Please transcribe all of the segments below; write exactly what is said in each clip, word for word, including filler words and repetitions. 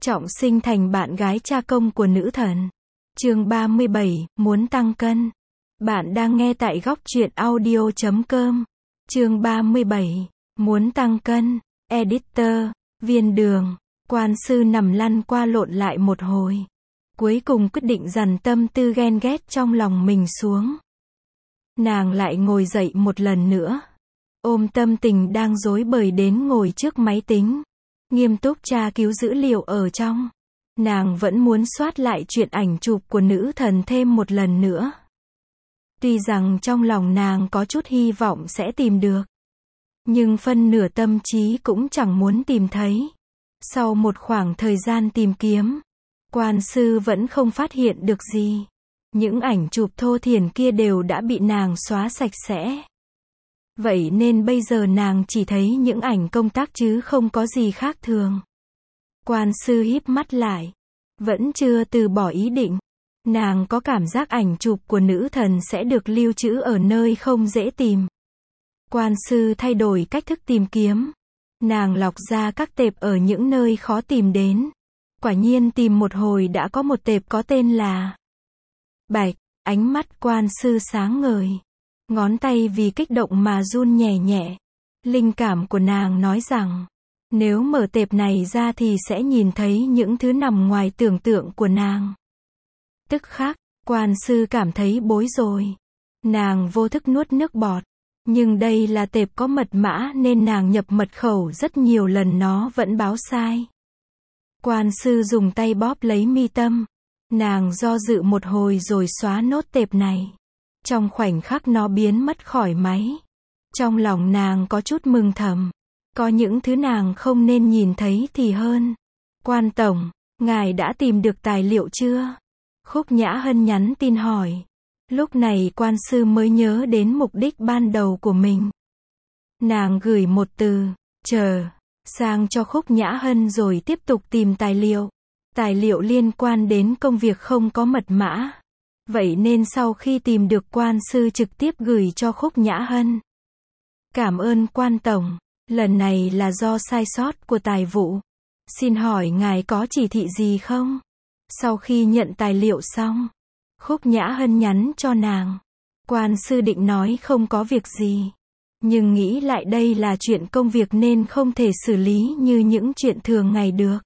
trọng sinh thành bạn gái cha công của nữ thần. Chương ba mươi bảy, muốn tăng cân. Bạn đang nghe tại góc truyện audio chấm com. Chương ba mươi bảy, muốn tăng cân. Editor, Viên Đường. Quan sư nằm lăn qua lộn lại một hồi. Cuối cùng quyết định dằn tâm tư ghen ghét trong lòng mình xuống. Nàng lại ngồi dậy một lần nữa. Ôm tâm tình đang rối bời đến ngồi trước máy tính. Nghiêm túc tra cứu dữ liệu ở trong. Nàng vẫn muốn soát lại chuyện ảnh chụp của nữ thần thêm một lần nữa. Tuy rằng trong lòng nàng có chút hy vọng sẽ tìm được. Nhưng phân nửa tâm trí cũng chẳng muốn tìm thấy. Sau một khoảng thời gian tìm kiếm, quan sư vẫn không phát hiện được gì. Những ảnh chụp thô thiển kia đều đã bị nàng xóa sạch sẽ. Vậy nên bây giờ nàng chỉ thấy những ảnh công tác chứ không có gì khác thường. Quan sư híp mắt lại. Vẫn chưa từ bỏ ý định. Nàng có cảm giác ảnh chụp của nữ thần sẽ được lưu trữ ở nơi không dễ tìm. Quan sư thay đổi cách thức tìm kiếm. Nàng lọc ra các tệp ở những nơi khó tìm đến. Quả nhiên tìm một hồi đã có một tệp có tên là Bạch. Ánh mắt quan sư sáng ngời. Ngón tay vì kích động mà run nhẹ nhẹ. Linh cảm của nàng nói rằng, nếu mở tệp này ra thì sẽ nhìn thấy những thứ nằm ngoài tưởng tượng của nàng. Tức khắc, quan sư cảm thấy bối rối. Nàng vô thức nuốt nước bọt. Nhưng đây là tệp có mật mã nên nàng nhập mật khẩu rất nhiều lần nó vẫn báo sai. Quan sư dùng tay bóp lấy mi tâm. Nàng do dự một hồi rồi xóa nốt tệp này. Trong khoảnh khắc nó biến mất khỏi máy. Trong lòng nàng có chút mừng thầm. Có những thứ nàng không nên nhìn thấy thì hơn. Quan tổng, ngài đã tìm được tài liệu chưa? Khúc Nhã Hân nhắn tin hỏi. Lúc này quan sư mới nhớ đến mục đích ban đầu của mình. Nàng gửi một từ, chờ, sang cho Khúc Nhã Hân rồi tiếp tục tìm tài liệu. Tài liệu liên quan đến công việc không có mật mã. Vậy nên sau khi tìm được quan sư trực tiếp gửi cho Khúc Nhã Hân. Cảm ơn quan tổng, lần này là do sai sót của tài vụ. Xin hỏi ngài có chỉ thị gì không? Sau khi nhận tài liệu xong, Khúc Nhã Hân nhắn cho nàng. Quan sư định nói không có việc gì. Nhưng nghĩ lại đây là chuyện công việc nên không thể xử lý như những chuyện thường ngày được.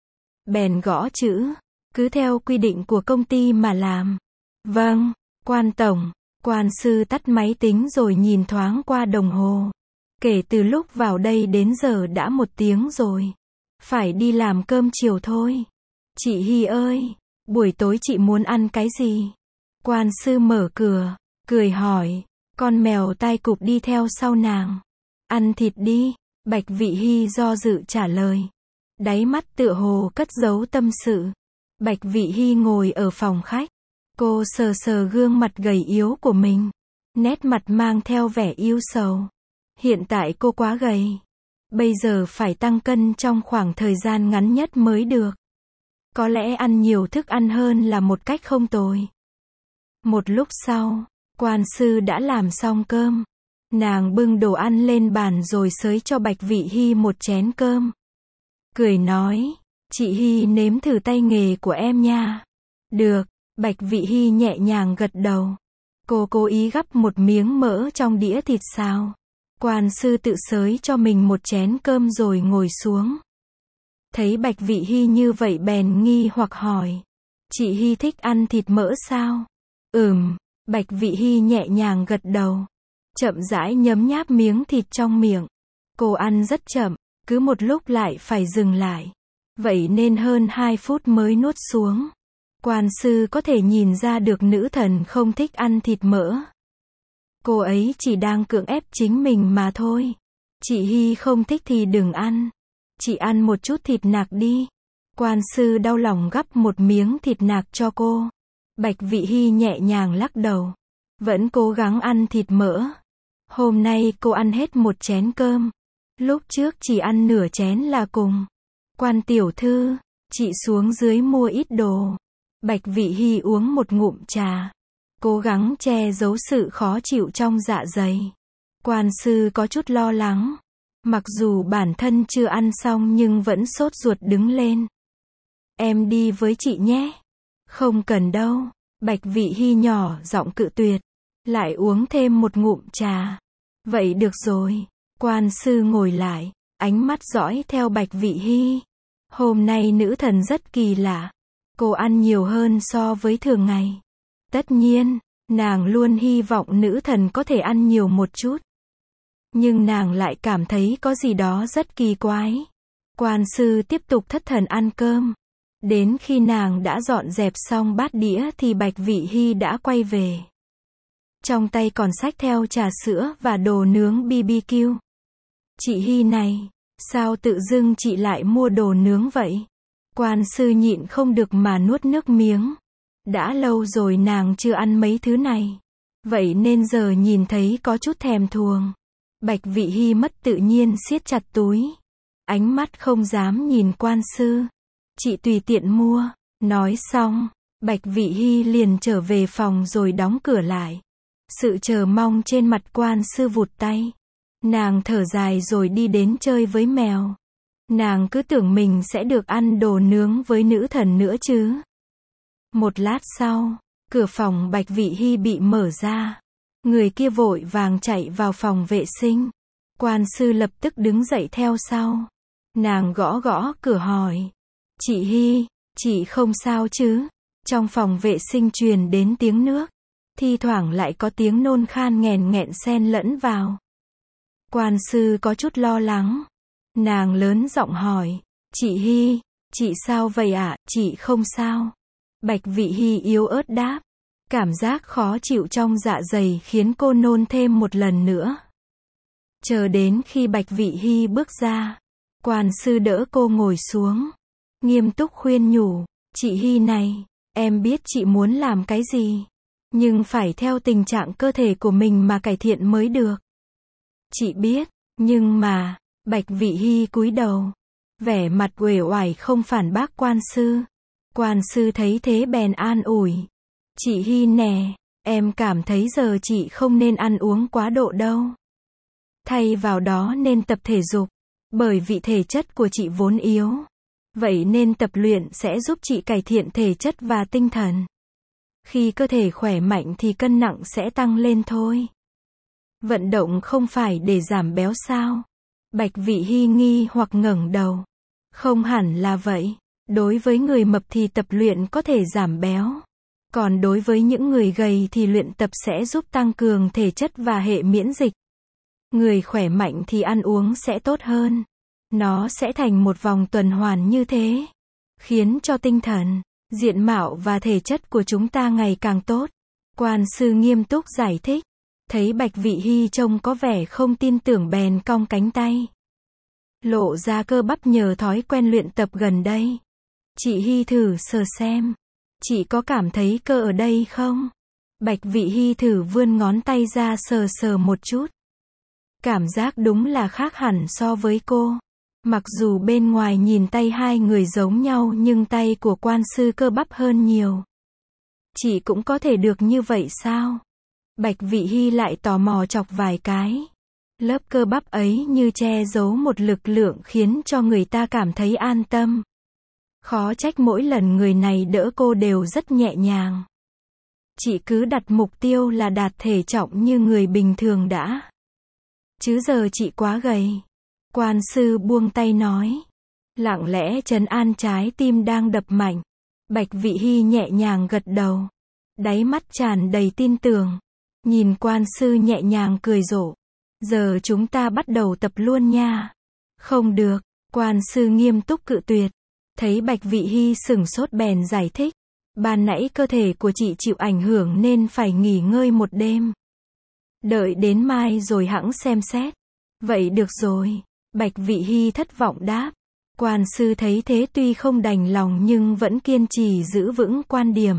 Bèn gõ chữ, cứ theo quy định của công ty mà làm. Vâng, quan tổng. Quan sư tắt máy tính rồi nhìn thoáng qua đồng hồ. Kể từ lúc vào đây đến giờ đã một tiếng rồi. Phải đi làm cơm chiều thôi. Chị Hy ơi, buổi tối chị muốn ăn cái gì? Quan sư mở cửa, cười hỏi. Con mèo tai cụp đi theo sau nàng. Ăn thịt đi, Bạch Vị Hy do dự trả lời. Đáy mắt tựa hồ cất giấu tâm sự. Bạch Vị Hy ngồi ở phòng khách. Cô sờ sờ gương mặt gầy yếu của mình. Nét mặt mang theo vẻ ưu sầu. Hiện tại cô quá gầy. Bây giờ phải tăng cân trong khoảng thời gian ngắn nhất mới được. Có lẽ ăn nhiều thức ăn hơn là một cách không tồi. Một lúc sau, quan sư đã làm xong cơm. Nàng bưng đồ ăn lên bàn rồi xới cho Bạch Vị Hy một chén cơm. Cười nói, chị Hy nếm thử tay nghề của em nha. Được, Bạch Vị Hy nhẹ nhàng gật đầu. Cô cố ý gắp một miếng mỡ trong đĩa thịt xào. Quan sư tự xới cho mình một chén cơm rồi ngồi xuống. Thấy Bạch Vị Hy như vậy bèn nghi hoặc hỏi. Chị Hy thích ăn thịt mỡ sao? Ừm, Bạch Vị Hy nhẹ nhàng gật đầu. Chậm rãi nhấm nháp miếng thịt trong miệng. Cô ăn rất chậm, cứ một lúc lại phải dừng lại. Vậy nên hơn hai phút mới nuốt xuống. Quan sư có thể nhìn ra được nữ thần không thích ăn thịt mỡ. Cô ấy chỉ đang cưỡng ép chính mình mà thôi. Chị Hy không thích thì đừng ăn. Chị ăn một chút thịt nạc đi. Quan sư đau lòng gắp một miếng thịt nạc cho cô. Bạch Vị Hy nhẹ nhàng lắc đầu. Vẫn cố gắng ăn thịt mỡ. Hôm nay cô ăn hết một chén cơm. Lúc trước chỉ ăn nửa chén là cùng. Quan tiểu thư, chị xuống dưới mua ít đồ. Bạch Vị Hy uống một ngụm trà. Cố gắng che giấu sự khó chịu trong dạ dày. Quan sư có chút lo lắng. Mặc dù bản thân chưa ăn xong nhưng vẫn sốt ruột đứng lên. em đi với chị nhé. Không cần đâu. Bạch Vị Hy nhỏ giọng cự tuyệt. Lại uống thêm một ngụm trà. Vậy được rồi. Quan sư ngồi lại, ánh mắt dõi theo Bạch Vị Hy. Hôm nay nữ thần rất kỳ lạ. Cô ăn nhiều hơn so với thường ngày. Tất nhiên, nàng luôn hy vọng nữ thần có thể ăn nhiều một chút. Nhưng nàng lại cảm thấy có gì đó rất kỳ quái. Quan sư tiếp tục thất thần ăn cơm. Đến khi nàng đã dọn dẹp xong bát đĩa thì Bạch Vị Hy đã quay về. Trong tay còn xách theo trà sữa và đồ nướng bê bê kiu. Chị Hy này, sao tự dưng chị lại mua đồ nướng vậy? Quan sư nhịn không được mà nuốt nước miếng. Đã lâu rồi nàng chưa ăn mấy thứ này. Vậy nên giờ nhìn thấy có chút thèm thuồng. Bạch Vị Hy mất tự nhiên siết chặt túi. Ánh mắt không dám nhìn quan sư. Chị tùy tiện mua. Nói xong, Bạch Vị Hy liền trở về phòng rồi đóng cửa lại. Sự chờ mong trên mặt quan sư vụt tay. Nàng thở dài rồi đi đến chơi với mèo. Nàng cứ tưởng mình sẽ được ăn đồ nướng với nữ thần nữa chứ. Một lát sau, cửa phòng Bạch Vị Hy bị mở ra. Người kia vội vàng chạy vào phòng vệ sinh. Quan sư lập tức đứng dậy theo sau. Nàng gõ gõ cửa hỏi. Chị Hy, chị không sao chứ? Trong phòng vệ sinh truyền đến tiếng nước. Thi thoảng lại có tiếng nôn khan nghèn nghẹn xen lẫn vào. Quan sư có chút lo lắng. Nàng lớn giọng hỏi. Chị Hy, chị sao vậy ạ? À? Chị không sao. Bạch Vị Hy yếu ớt đáp. Cảm giác khó chịu trong dạ dày khiến cô nôn thêm một lần nữa. Chờ đến khi Bạch Vị Hy bước ra. Quan sư đỡ cô ngồi xuống. Nghiêm túc khuyên nhủ. Chị Hy này, em biết chị muốn làm cái gì. Nhưng phải theo tình trạng cơ thể của mình mà cải thiện mới được. Chị biết, nhưng mà, Bạch Vị Hy cúi đầu. Vẻ mặt uể oải không phản bác quan sư. Quan sư thấy thế bèn an ủi. Chị Hy nè, em cảm thấy giờ chị không nên ăn uống quá độ đâu. Thay vào đó nên tập thể dục. Bởi vì thể chất của chị vốn yếu. Vậy nên tập luyện sẽ giúp chị cải thiện thể chất và tinh thần. Khi cơ thể khỏe mạnh thì cân nặng sẽ tăng lên thôi. Vận động không phải để giảm béo sao? Bạch Vị Hy nghi hoặc ngẩng đầu. Không hẳn là vậy. Đối với người mập thì tập luyện có thể giảm béo. Còn đối với những người gầy thì luyện tập sẽ giúp tăng cường thể chất và hệ miễn dịch. Người khỏe mạnh thì ăn uống sẽ tốt hơn. Nó sẽ thành một vòng tuần hoàn như thế. Khiến cho tinh thần, diện mạo và thể chất của chúng ta ngày càng tốt. Quan sư nghiêm túc giải thích. Thấy Bạch Vị Hy trông có vẻ không tin tưởng bèn cong cánh tay. Lộ ra cơ bắp nhờ thói quen luyện tập gần đây. Chị Hy thử sờ xem. Chị có cảm thấy cơ ở đây không? Bạch Vị Hy thử vươn ngón tay ra sờ sờ một chút. Cảm giác đúng là khác hẳn so với cô. Mặc dù bên ngoài nhìn tay hai người giống nhau nhưng tay của quan sư cơ bắp hơn nhiều. Chị cũng có thể được như vậy sao? Bạch Vị Hy lại tò mò chọc vài cái. Lớp cơ bắp ấy như che giấu một lực lượng khiến cho người ta cảm thấy an tâm. Khó trách mỗi lần người này đỡ cô đều rất nhẹ nhàng. Chị cứ đặt mục tiêu là đạt thể trọng như người bình thường đã. Chứ giờ chị quá gầy. Quan sư buông tay nói. Lặng lẽ trấn an trái tim đang đập mạnh. Bạch Vị Hy nhẹ nhàng gật đầu. Đáy mắt tràn đầy tin tưởng. Nhìn quan sư nhẹ nhàng cười rộ. Giờ chúng ta bắt đầu tập luôn nha. Không được. Quan sư nghiêm túc cự tuyệt. Thấy Bạch Vị Hy sửng sốt bèn giải thích. Ban nãy cơ thể của chị chịu ảnh hưởng nên phải nghỉ ngơi một đêm. Đợi đến mai rồi hẵng xem xét. Vậy được rồi. Bạch Vị Hy thất vọng đáp. Quan sư thấy thế tuy không đành lòng nhưng vẫn kiên trì giữ vững quan điểm.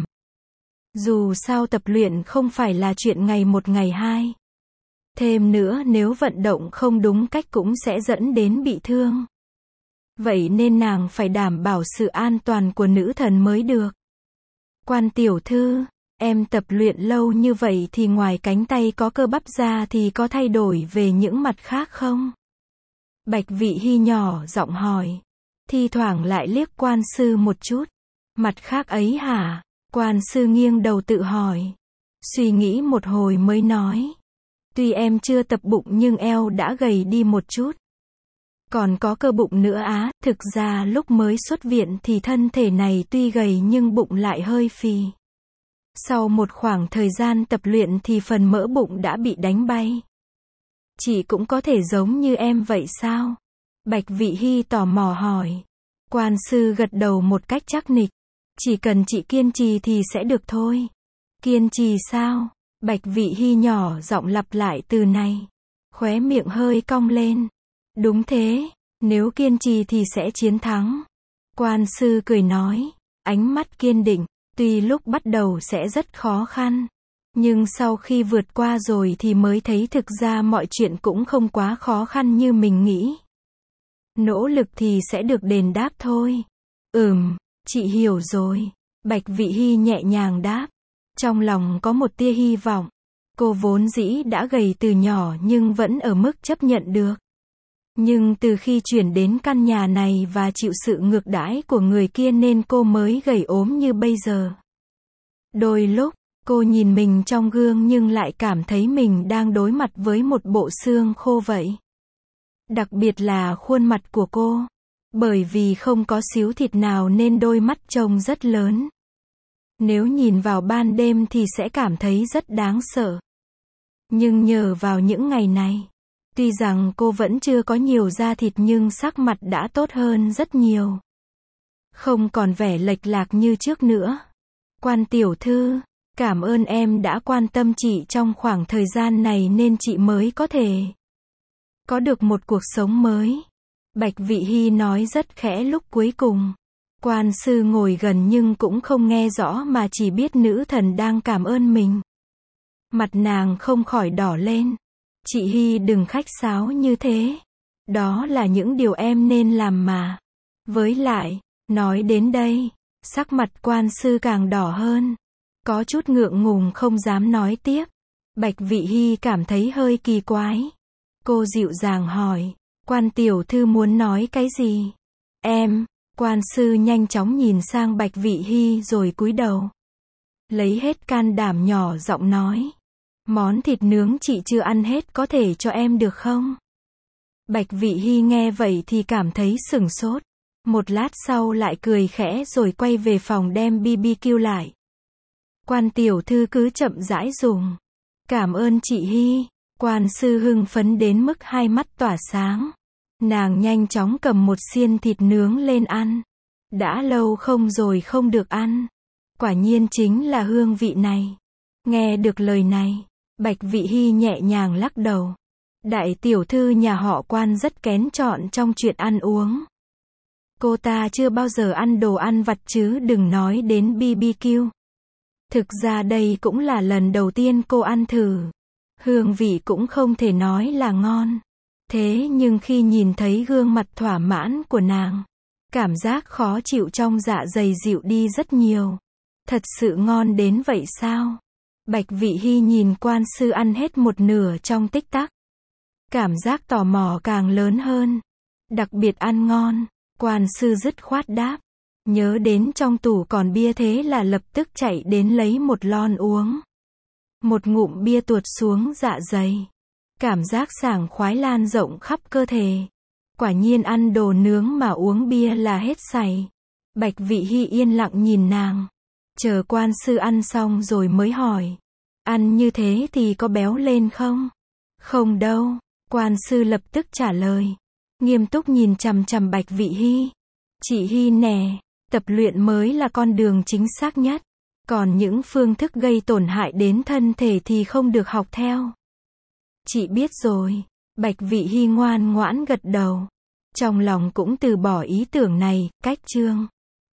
Dù sao tập luyện không phải là chuyện ngày một ngày hai. Thêm nữa nếu vận động không đúng cách cũng sẽ dẫn đến bị thương. Vậy nên nàng phải đảm bảo sự an toàn của nữ thần mới được. Quan tiểu thư, em tập luyện lâu như vậy thì ngoài cánh tay có cơ bắp ra thì có thay đổi về những mặt khác không? Bạch Vị Hy nhỏ giọng hỏi. Thi thoảng lại liếc quan sư một chút. Mặt khác ấy hả? Quan sư nghiêng đầu tự hỏi. Suy nghĩ một hồi mới nói. Tuy em chưa tập bụng nhưng eo đã gầy đi một chút. Còn có cơ bụng nữa á, thực ra lúc mới xuất viện thì thân thể này tuy gầy nhưng bụng lại hơi phì. Sau một khoảng thời gian tập luyện thì phần mỡ bụng đã bị đánh bay. Chị cũng có thể giống như em vậy sao? Bạch Vị Hy tò mò hỏi. Quan sư gật đầu một cách chắc nịch. Chỉ cần chị kiên trì thì sẽ được thôi. Kiên trì sao? Bạch Vị Hy nhỏ giọng lặp lại từ này. Khóe miệng hơi cong lên. Đúng thế, nếu kiên trì thì sẽ chiến thắng. Quan sư cười nói, ánh mắt kiên định, tuy lúc bắt đầu sẽ rất khó khăn, nhưng sau khi vượt qua rồi thì mới thấy thực ra mọi chuyện cũng không quá khó khăn như mình nghĩ. Nỗ lực thì sẽ được đền đáp thôi. Ừm, chị hiểu rồi. Bạch Vị Hy nhẹ nhàng đáp. Trong lòng có một tia hy vọng. Cô vốn dĩ đã gầy từ nhỏ nhưng vẫn ở mức chấp nhận được. Nhưng từ khi chuyển đến căn nhà này và chịu sự ngược đãi của người kia nên cô mới gầy ốm như bây giờ. Đôi lúc, cô nhìn mình trong gương nhưng lại cảm thấy mình đang đối mặt với một bộ xương khô vậy. Đặc biệt là khuôn mặt của cô. Bởi vì không có xíu thịt nào nên đôi mắt trông rất lớn. Nếu nhìn vào ban đêm thì sẽ cảm thấy rất đáng sợ. Nhưng nhờ vào những ngày này, tuy rằng cô vẫn chưa có nhiều da thịt nhưng sắc mặt đã tốt hơn rất nhiều. Không còn vẻ lệch lạc như trước nữa. Quan tiểu thư, cảm ơn em đã quan tâm chị trong khoảng thời gian này nên chị mới có thể có được một cuộc sống mới. Bạch Vị Hy nói rất khẽ lúc cuối cùng. Quan sư ngồi gần nhưng cũng không nghe rõ mà chỉ biết nữ thần đang cảm ơn mình. Mặt nàng không khỏi đỏ lên. Chị Hy đừng khách sáo như thế. Đó là những điều em nên làm mà. Với lại, nói đến đây, sắc mặt quan sư càng đỏ hơn. Có chút ngượng ngùng không dám nói tiếp. Bạch Vị Hy cảm thấy hơi kỳ quái. Cô dịu dàng hỏi, quan tiểu thư muốn nói cái gì? Em, quan sư nhanh chóng nhìn sang Bạch Vị Hy rồi cúi đầu. Lấy hết can đảm nhỏ giọng nói. Món thịt nướng chị chưa ăn hết có thể cho em được không? Bạch Vị Hy nghe vậy thì cảm thấy sửng sốt. Một lát sau lại cười khẽ rồi quay về phòng đem bê bê kiu lại. Quan tiểu thư cứ chậm rãi dùng. Cảm ơn chị Hy. Quan sư hưng phấn đến mức hai mắt tỏa sáng. Nàng nhanh chóng cầm một xiên thịt nướng lên ăn. Đã lâu không rồi không được ăn. Quả nhiên chính là hương vị này. Nghe được lời này, Bạch Vị Hy nhẹ nhàng lắc đầu. Đại tiểu thư nhà họ Quan rất kén chọn trong chuyện ăn uống. Cô ta chưa bao giờ ăn đồ ăn vặt chứ đừng nói đến bê bê kiu. Thực ra đây cũng là lần đầu tiên cô ăn thử. Hương vị cũng không thể nói là ngon. Thế nhưng khi nhìn thấy gương mặt thỏa mãn của nàng, cảm giác khó chịu trong dạ dày dịu đi rất nhiều. Thật sự ngon đến vậy sao? Bạch Vị Hy nhìn quan sư ăn hết một nửa trong tích tắc. Cảm giác tò mò càng lớn hơn. Đặc biệt ăn ngon, quan sư dứt khoát đáp. Nhớ đến trong tủ còn bia thế là lập tức chạy đến lấy một lon uống. Một ngụm bia tuột xuống dạ dày. Cảm giác sảng khoái lan rộng khắp cơ thể. Quả nhiên ăn đồ nướng mà uống bia là hết sảy. Bạch Vị Hy yên lặng nhìn nàng. Chờ quan sư ăn xong rồi mới hỏi. Ăn như thế thì có béo lên không? Không đâu. Quan sư lập tức trả lời. Nghiêm túc nhìn chằm chằm Bạch Vị Hy. Chị Hy nè, tập luyện mới là con đường chính xác nhất. Còn những phương thức gây tổn hại đến thân thể thì không được học theo. Chị biết rồi. Bạch Vị Hy ngoan ngoãn gật đầu. Trong lòng cũng từ bỏ ý tưởng này, cách chương